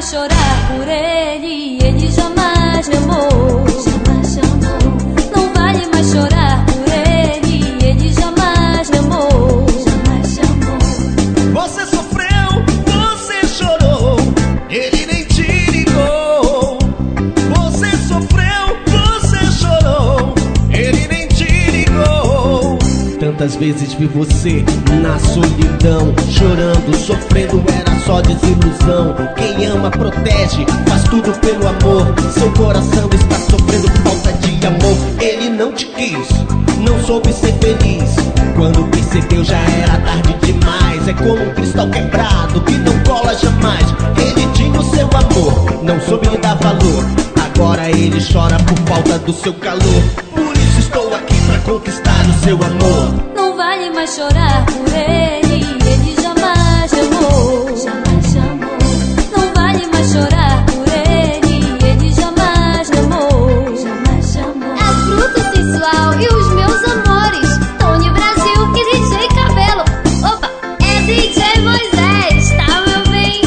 mais chorar por ele, ele jamais me amou. Jamais me amou. Não vale mais chorar por ele, ele jamais me amou. Jamais me amou. Você sofreu, você chorou, ele nem te ligou. Você sofreu, você chorou, ele nem te ligou. Tantas vezes vi você na solidão, chorando, sofrendo, era só desilusão. Quem ama protege, faz tudo pelo amor. Seu coração está sofrendo falta de amor. Ele não te quis, não soube ser feliz. Quando percebeu já era tarde demais. É como um cristal quebrado que não cola jamais. Ele tinha o seu amor, não soube lhe dar valor. Agora ele chora por falta do seu calor. Por isso estou aqui pra conquistar o seu amor. Não vale mais chorar por ele, ele jamais me amou. Jamais me amou. Não vale mais chorar por ele, ele jamais me amou. Jamais me amou. A fruta sensual e os meus amores, Tony Brasil e DJ Cabelo. Opa, é DJ Moisés, tá, meu bem?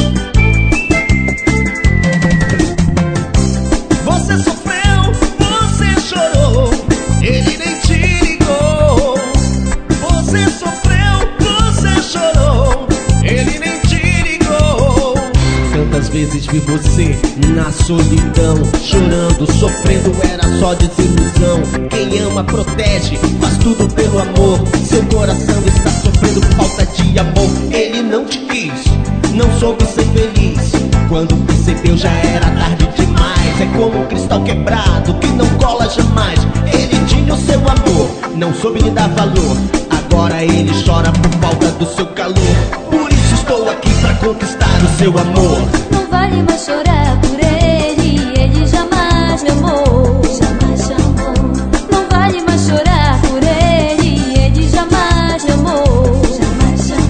Você sofreu, você chorou, ele nem te ligou. Você sofreu, você chorou, ele nem te ligou. Tantas vezes vi você na solidão, chorando, sofrendo, era só desilusão. Quem ama protege, faz tudo pelo amor. Seu coração está sofrendo falta de amor. Ele não te quis, não soube ser feliz. Quando percebeu já era tarde demais. É como um cristal quebrado que não cola jamais. Ele tinha o seu amor, não soube lhe dar valor. Agora ele chora por falta do seu calor. Por isso estou aqui pra conquistar o seu amor. Não vale mais chorar por ele, ele jamais me amou. Jamais me amou. Não vale mais chorar por ele, ele jamais me amou. Jamais me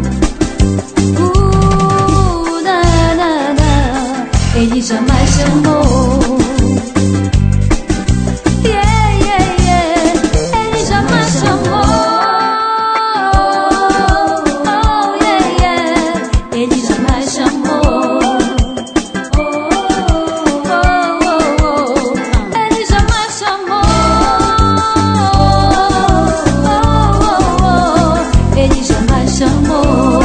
amou. Na, na, na. Ele jamais me amou. Yeah, yeah, yeah. Ele jamais me amou. Oh, yeah, yeah. Ele jamais me amou. Ele jamais chamou. Ele jamais chamou.